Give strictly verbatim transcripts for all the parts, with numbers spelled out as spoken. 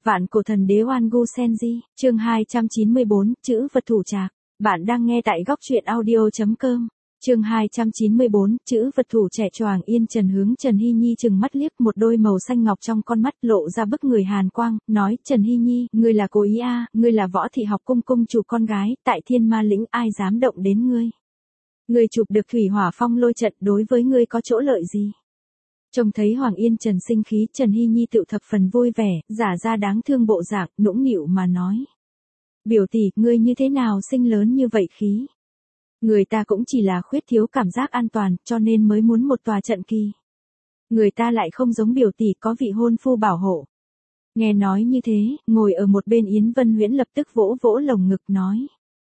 Vạn cổ thần đế Oan Gu Senji, chương hai trăm chín mươi bốn, chữ vật thủ trạc. Bạn đang nghe tại góc truyện audio chấm com. Chương hai trăm chín mươi bốn, chữ vật thủ trẻ choàng yên Trần hướng Trần Hy Nhi chừng mắt liếc một đôi màu xanh ngọc trong con mắt lộ ra bức người hàn quang, nói Trần Hy Nhi, ngươi là cố ý a, à, ngươi là Võ Thị Học Cung cung chủ con gái, tại Thiên Ma Lĩnh ai dám động đến ngươi. Ngươi chụp được thủy hỏa phong lôi trận đối với ngươi có chỗ lợi gì? Trông thấy Hoàng Yên Trần sinh khí, Trần Hy Nhi tự thập phần vui vẻ, giả ra đáng thương bộ dạng, nũng nịu mà nói. Biểu tỷ, ngươi như thế nào sinh lớn như vậy khí? Người ta cũng chỉ là khuyết thiếu cảm giác an toàn, cho nên mới muốn một tòa trận kỳ. Người ta lại không giống biểu tỷ có vị hôn phu bảo hộ. Nghe nói như thế, ngồi ở một bên Yến Vân Huyễn lập tức vỗ vỗ lồng ngực nói.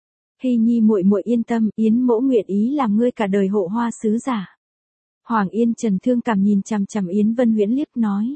Hy Nhi muội muội yên tâm, Yến mỗ nguyện ý làm ngươi cả đời hộ hoa sứ giả. Hoàng Yên Trần thương cảm nhìn chằm chằm Yến Vân Huyễn liếc nói.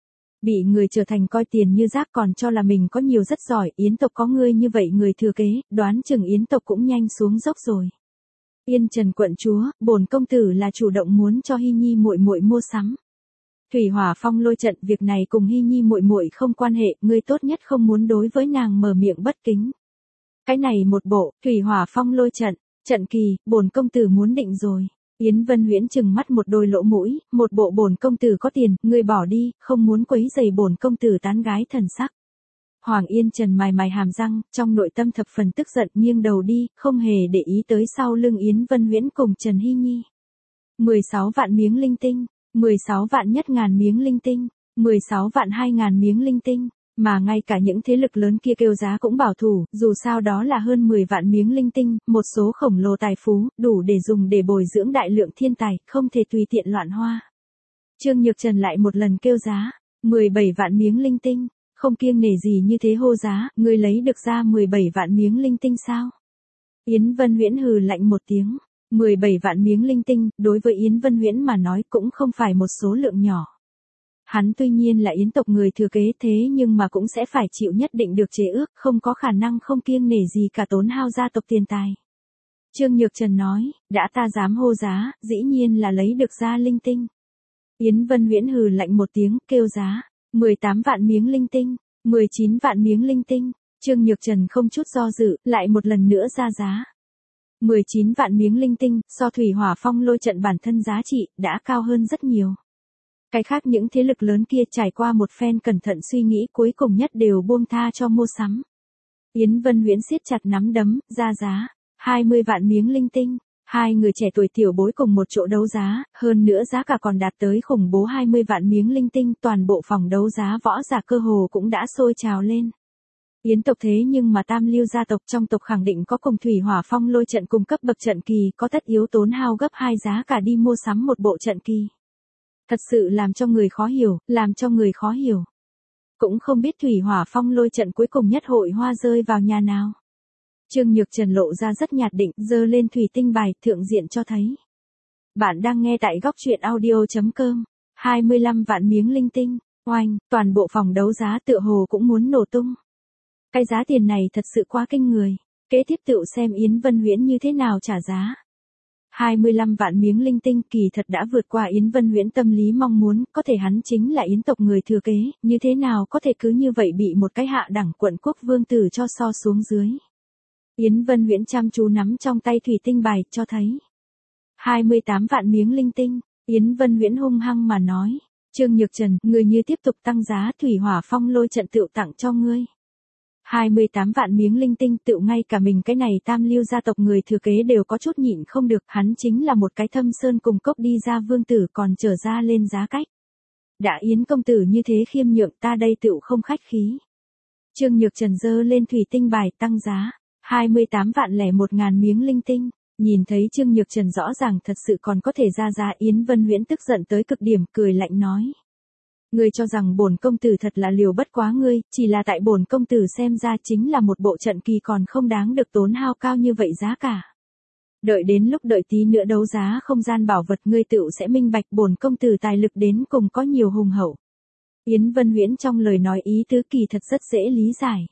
Bị người trở thành coi tiền như rác còn cho là mình có nhiều rất giỏi, Yến tộc có ngươi như vậy người thừa kế, đoán chừng Yến tộc cũng nhanh xuống dốc rồi. Yên Trần quận chúa, bổn công tử là chủ động muốn cho Hy Nhi muội muội mua sắm. Thủy hỏa phong lôi trận, việc này cùng Hy Nhi muội muội không quan hệ, ngươi tốt nhất không muốn đối với nàng mở miệng bất kính. Cái này một bộ, thủy hỏa phong lôi trận, trận kỳ, bổn công tử muốn định rồi. Yến Vân Huyễn trừng mắt một đôi lỗ mũi, một bộ bổn công tử có tiền, ngươi bỏ đi, không muốn quấy rầy bổn công tử tán gái thần sắc. Hoàng Yên Trần mài mài hàm răng, trong nội tâm thập phần tức giận, nghiêng đầu đi, không hề để ý tới sau lưng Yến Vân Huyễn cùng Trần Hy Nhi. mười sáu vạn miếng linh tinh, mười sáu vạn nhất ngàn miếng linh tinh, mười sáu vạn hai ngàn miếng linh tinh. Mà ngay cả những thế lực lớn kia kêu giá cũng bảo thủ, dù sao đó là hơn mười vạn miếng linh tinh, một số khổng lồ tài phú, đủ để dùng để bồi dưỡng đại lượng thiên tài, không thể tùy tiện loạn hoa. Trương Nhược Trần lại một lần kêu giá, mười bảy vạn miếng linh tinh, không kiêng nể gì như thế hô giá, ngươi lấy được ra mười bảy vạn miếng linh tinh sao? Yến Vân Huyễn hừ lạnh một tiếng, mười bảy vạn miếng linh tinh, đối với Yến Vân Huyễn mà nói cũng không phải một số lượng nhỏ. Hắn tuy nhiên là Yến tộc người thừa kế thế nhưng mà cũng sẽ phải chịu nhất định được chế ước, không có khả năng không kiêng nể gì cả tốn hao gia tộc tiền tài. Trương Nhược Trần nói, đã ta dám hô giá, dĩ nhiên là lấy được ra linh tinh. Yến Vân Huyễn hừ lạnh một tiếng, kêu giá, mười tám vạn miếng linh tinh, mười chín vạn miếng linh tinh. Trương Nhược Trần không chút do dự, lại một lần nữa ra giá. mười chín vạn miếng linh tinh, so thủy hỏa phong lôi trận bản thân giá trị, đã cao hơn rất nhiều. Cái khác những thế lực lớn kia trải qua một phen cẩn thận suy nghĩ cuối cùng nhất đều buông tha cho mua sắm. Yến Vân Huyễn siết chặt nắm đấm, ra giá, hai mươi vạn miếng linh tinh, hai người trẻ tuổi tiểu bối cùng một chỗ đấu giá, hơn nữa giá cả còn đạt tới khủng bố hai mươi vạn miếng linh tinh, toàn bộ phòng đấu giá võ giả cơ hồ cũng đã sôi trào lên. Yến tộc thế nhưng mà tam lưu gia tộc trong tộc khẳng định có cùng thủy hỏa phong lôi trận cùng cấp bậc trận kỳ, có tất yếu tốn hao gấp hai giá cả đi mua sắm một bộ trận kỳ. Thật sự làm cho người khó hiểu, làm cho người khó hiểu. Cũng không biết thủy hỏa phong lôi trận cuối cùng nhất hội hoa rơi vào nhà nào. Trương Nhược Trần lộ ra rất nhạt định, giơ lên thủy tinh bài, thượng diện cho thấy. Bạn đang nghe tại góc truyện audio chấm com. hai mươi lăm vạn miếng linh tinh, oanh, toàn bộ phòng đấu giá tựa hồ cũng muốn nổ tung. Cái giá tiền này thật sự quá kinh người. Kế tiếp tựu xem Yến Vân Huyễn như thế nào trả giá. hai mươi lăm vạn miếng linh tinh kỳ thật đã vượt qua Yến Vân Huyễn tâm lý mong muốn, có thể hắn chính là Yến tộc người thừa kế, như thế nào có thể cứ như vậy bị một cái hạ đẳng quận quốc vương tử cho so xuống dưới. Yến Vân Huyễn chăm chú nắm trong tay thủy tinh bài, cho thấy. hai mươi tám vạn miếng linh tinh, Yến Vân Huyễn hung hăng mà nói, Trương Nhược Trần, người như tiếp tục tăng giá thủy hỏa phong lôi trận tựu tặng cho ngươi. hai mươi tám vạn miếng linh tinh tựu ngay cả mình cái này tam lưu gia tộc người thừa kế đều có chút nhịn không được, hắn chính là một cái thâm sơn cùng cốc đi ra vương tử còn trở ra lên giá cách. Đã Yến công tử như thế khiêm nhượng, ta đây tựu không khách khí. Trương Nhược Trần giơ lên thủy tinh bài tăng giá, hai mươi tám vạn lẻ một ngàn miếng linh tinh. Nhìn thấy Trương Nhược Trần rõ ràng thật sự còn có thể ra giá, Yến Vân Huyễn tức giận tới cực điểm, cười lạnh nói. Ngươi cho rằng bổn công tử thật là liều bất quá ngươi, chỉ là tại bổn công tử xem ra chính là một bộ trận kỳ còn không đáng được tốn hao cao như vậy giá cả. Đợi đến lúc đợi tí nữa đấu giá không gian bảo vật ngươi tựu sẽ minh bạch bổn công tử tài lực đến cùng có nhiều hùng hậu. Yến Vân Huyễn trong lời nói ý tứ kỳ thật rất dễ lý giải.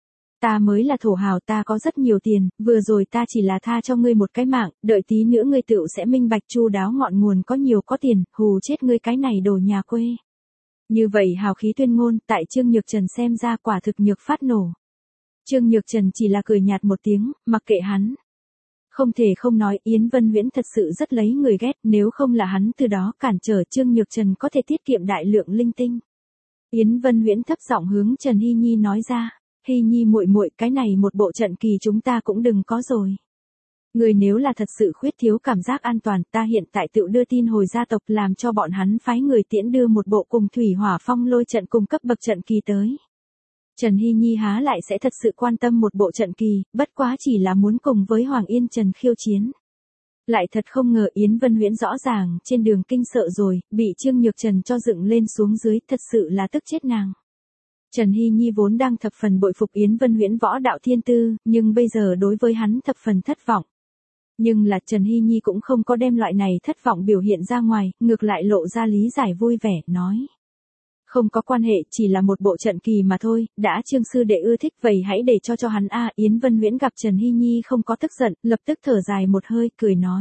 Ta mới là thổ hào, ta có rất nhiều tiền, vừa rồi ta chỉ là tha cho ngươi một cái mạng, đợi tí nữa ngươi tựu sẽ minh bạch chu đáo ngọn nguồn có nhiều có tiền, hù chết ngươi cái này đồ nhà quê. Như vậy hào khí tuyên ngôn, tại Trương Nhược Trần xem ra quả thực nhược phát nổ. Trương Nhược Trần chỉ là cười nhạt một tiếng, mặc kệ hắn. Không thể không nói Yến Vân Huyễn thật sự rất lấy người ghét, nếu không là hắn từ đó cản trở Trương Nhược Trần có thể tiết kiệm đại lượng linh tinh. Yến Vân Huyễn thấp giọng hướng Trần Hy Nhi nói ra, Hy Nhi muội muội, cái này một bộ trận kỳ chúng ta cũng đừng có rồi. Người nếu là thật sự khuyết thiếu cảm giác an toàn, ta hiện tại tự đưa tin hồi gia tộc làm cho bọn hắn phái người tiễn đưa một bộ cùng thủy hỏa phong lôi trận cung cấp bậc trận kỳ tới. Trần Hy Nhi há lại sẽ thật sự quan tâm một bộ trận kỳ, bất quá chỉ là muốn cùng với Hoàng Yên Trần khiêu chiến. Lại thật không ngờ Yến Vân Huyễn rõ ràng trên đường kinh sợ rồi, bị Trương Nhược Trần cho dựng lên xuống dưới, thật sự là tức chết nàng. Trần Hy Nhi vốn đang thập phần bội phục Yến Vân Huyễn võ đạo thiên tư, nhưng bây giờ đối với hắn thập phần thất vọng. Nhưng là Trần Hy Nhi cũng không có đem loại này thất vọng biểu hiện ra ngoài, ngược lại lộ ra lý giải vui vẻ, nói. Không có quan hệ, chỉ là một bộ trận kỳ mà thôi, đã Trương sư đệ ưa thích vậy hãy để cho cho hắn a. Yến Vân Huyễn gặp Trần Hy Nhi không có tức giận, lập tức thở dài một hơi, cười nói.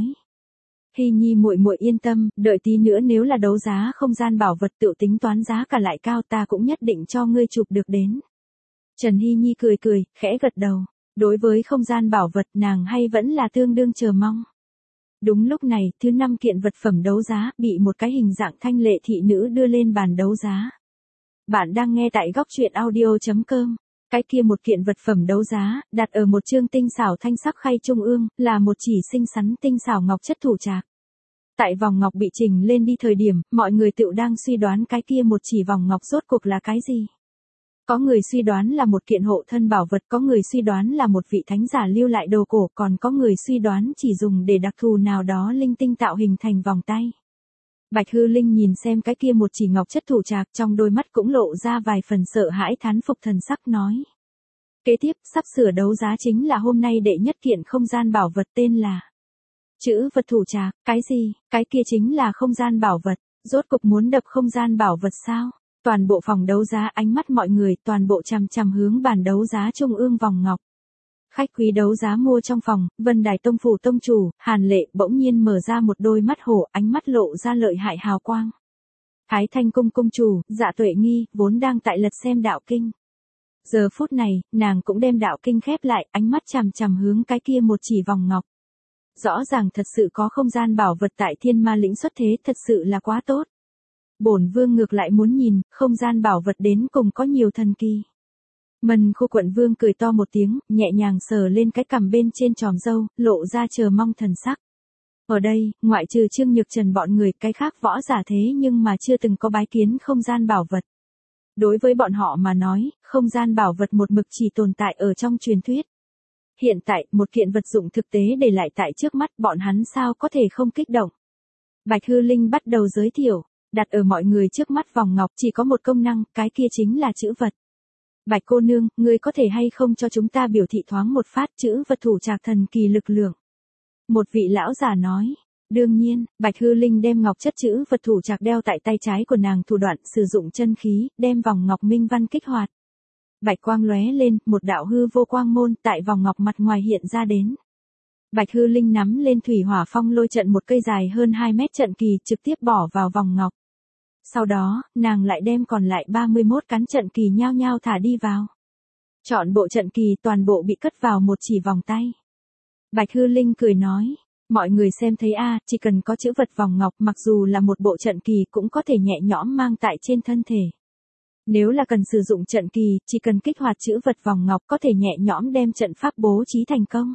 Hy Nhi muội muội yên tâm, đợi tí nữa nếu là đấu giá không gian bảo vật tự tính toán giá cả lại cao ta cũng nhất định cho ngươi chụp được đến. Trần Hy Nhi cười cười, khẽ gật đầu. Đối với không gian bảo vật nàng hay vẫn là tương đương chờ mong. Đúng lúc này, thứ năm kiện vật phẩm đấu giá bị một cái hình dạng thanh lệ thị nữ đưa lên bàn đấu giá. Bạn đang nghe tại góc truyện audio chấm com. Cái kia một kiện vật phẩm đấu giá, đặt ở một chương tinh xảo thanh sắc khay trung ương, là một chỉ xinh xắn tinh xảo ngọc chất thủ trạc. Tại vòng ngọc bị chỉnh lên đi thời điểm, mọi người tự đang suy đoán cái kia một chỉ vòng ngọc rốt cuộc là cái gì. Có người suy đoán là một kiện hộ thân bảo vật, có người suy đoán là một vị thánh giả lưu lại đồ cổ, còn có người suy đoán chỉ dùng để đặc thù nào đó linh tinh tạo hình thành vòng tay. Bạch Hư Linh nhìn xem cái kia một chỉ ngọc chất thủ trạc, trong đôi mắt cũng lộ ra vài phần sợ hãi thán phục thần sắc nói. Kế tiếp, sắp sửa đấu giá chính là hôm nay đệ nhất kiện không gian bảo vật tên là chữ vật thủ trạc. Cái gì? Cái kia chính là không gian bảo vật. Rốt cục muốn đập không gian bảo vật sao? Toàn bộ phòng đấu giá ánh mắt mọi người toàn bộ chằm chằm hướng bàn đấu giá trung ương vòng ngọc. Khách quý đấu giá mua trong phòng, Vân Đài Tông phủ tông chủ, Hàn Lệ bỗng nhiên mở ra một đôi mắt hổ, ánh mắt lộ ra lợi hại hào quang. Thái Thanh cung cung chủ, Dạ Tuệ Nghi, vốn đang tại lật xem đạo kinh. Giờ phút này, nàng cũng đem đạo kinh khép lại, ánh mắt chằm chằm hướng cái kia một chỉ vòng ngọc. Rõ ràng thật sự có không gian bảo vật tại Thiên Ma lĩnh xuất thế, thật sự là quá tốt. Bổn vương ngược lại muốn nhìn, không gian bảo vật đến cùng có nhiều thần kỳ. Mần Khu quận vương cười to một tiếng, nhẹ nhàng sờ lên cái cằm bên trên tròm râu, lộ ra chờ mong thần sắc. Ở đây, ngoại trừ Trương Nhược Trần bọn người, cái khác võ giả thế nhưng mà chưa từng có bái kiến không gian bảo vật. Đối với bọn họ mà nói, không gian bảo vật một mực chỉ tồn tại ở trong truyền thuyết. Hiện tại, một kiện vật dụng thực tế để lại tại trước mắt, bọn hắn sao có thể không kích động. Bạch Hư Linh bắt đầu giới thiệu. Đặt ở mọi người trước mắt vòng ngọc chỉ có một công năng, cái kia chính là chữ vật. Bạch cô nương, ngươi có thể hay không cho chúng ta biểu thị thoáng một phát chữ vật thủ trạc thần kỳ lực lượng. Một vị lão già nói. Đương nhiên, Bạch Hư Linh đem ngọc chất chữ vật thủ trạc đeo tại tay trái của nàng, thủ đoạn sử dụng chân khí, đem vòng ngọc minh văn kích hoạt. Bạch quang lóe lên, một đạo hư vô quang môn tại vòng ngọc mặt ngoài hiện ra đến. Bạch Hư Linh nắm lên thủy hỏa phong lôi trận, một cây dài hơn hai mét trận kỳ trực tiếp bỏ vào vòng ngọc. Sau đó, nàng lại đem còn lại ba mươi mốt cán trận kỳ nhao nhao thả đi vào. Chọn bộ trận kỳ toàn bộ bị cất vào một chỉ vòng tay. Bạch Hư Linh cười nói, mọi người xem thấy a, chỉ cần có chữ vật vòng ngọc, mặc dù là một bộ trận kỳ cũng có thể nhẹ nhõm mang tại trên thân thể. Nếu là cần sử dụng trận kỳ, chỉ cần kích hoạt chữ vật vòng ngọc có thể nhẹ nhõm đem trận pháp bố trí thành công.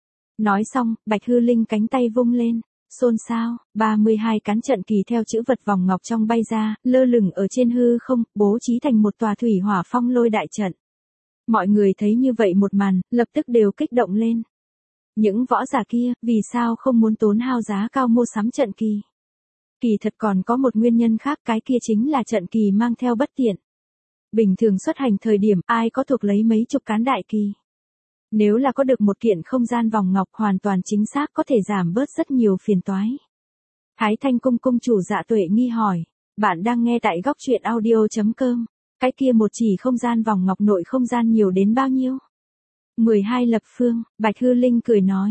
Nói xong, Bạch Hư Linh cánh tay vung lên. Xôn xao, ba mươi hai cán trận kỳ theo chữ vật vòng ngọc trong bay ra, lơ lửng ở trên hư không, bố trí thành một tòa thủy hỏa phong lôi đại trận. Mọi người thấy như vậy một màn, lập tức đều kích động lên. Những võ giả kia, vì sao không muốn tốn hao giá cao mua sắm trận kỳ? Kỳ thật còn có một nguyên nhân khác, cái kia chính là trận kỳ mang theo bất tiện. Bình thường xuất hành thời điểm, ai có thuộc lấy mấy chục cán đại kỳ. Nếu là có được một kiện không gian vòng ngọc, hoàn toàn chính xác có thể giảm bớt rất nhiều phiền toái. Thái Thanh cung cung chủ Dạ Tuệ Nghi hỏi, bạn đang nghe tại góc truyện audio chấm com, cái kia một chỉ không gian vòng ngọc nội không gian nhiều đến bao nhiêu? mười hai lập phương, Bạch Hư Linh cười nói,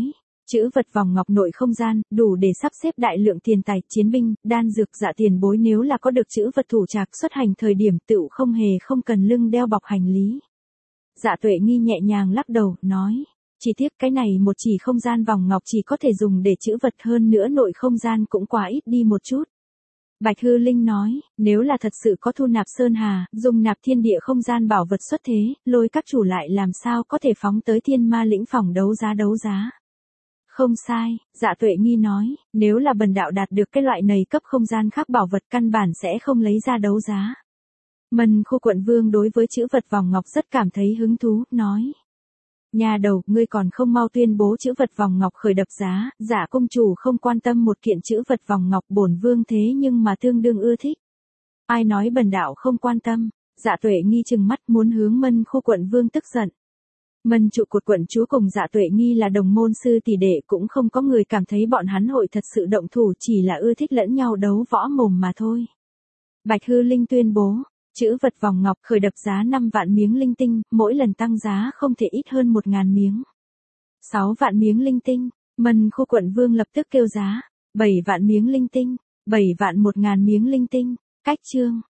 Chữ vật vòng ngọc nội không gian, đủ để sắp xếp đại lượng tiền tài, chiến binh, đan dược, dạ tiền bối nếu là có được chữ vật thủ trạc xuất hành thời điểm tựu không hề không cần lưng đeo bọc hành lý. Dạ Tuệ Nghi nhẹ nhàng lắc đầu, nói, chỉ tiếc cái này một chỉ không gian vòng ngọc chỉ có thể dùng để chữ vật, hơn nữa nội không gian cũng quá ít đi một chút. Bạch Hư Linh nói, nếu là thật sự có thu nạp sơn hà, dùng nạp thiên địa không gian bảo vật xuất thế, lôi các chủ lại làm sao có thể phóng tới thiên ma lĩnh phòng đấu giá đấu giá. Không sai, Dạ Tuệ Nghi nói, nếu là bần đạo đạt được cái loại này cấp không gian khác bảo vật căn bản sẽ không lấy ra đấu giá. Mân Khu quận vương đối với chữ vật vòng ngọc rất cảm thấy hứng thú, nói. Nhà đầu, ngươi còn không mau tuyên bố chữ vật vòng ngọc khởi đập giá, Dạ công chủ không quan tâm một kiện chữ vật vòng ngọc, bổn vương thế nhưng mà tương đương ưa thích. Ai nói bần đạo không quan tâm? Dạ Tuệ Nghi trừng mắt muốn hướng Mân Khu quận vương tức giận. Mân trụ cột quận chúa cùng Dạ Tuệ Nghi là đồng môn sư tỷ đệ, cũng không có người cảm thấy bọn hắn hội thật sự động thủ, chỉ là ưa thích lẫn nhau đấu võ mồm mà thôi. Bạch Hư Linh tuyên bố, chữ vật vòng ngọc khởi đập giá năm vạn miếng linh tinh, mỗi lần tăng giá không thể ít hơn một ngàn miếng. sáu vạn miếng linh tinh, Mân Khu quận vương lập tức kêu giá, bảy vạn miếng linh tinh, bảy vạn một ngàn miếng linh tinh, cách chương.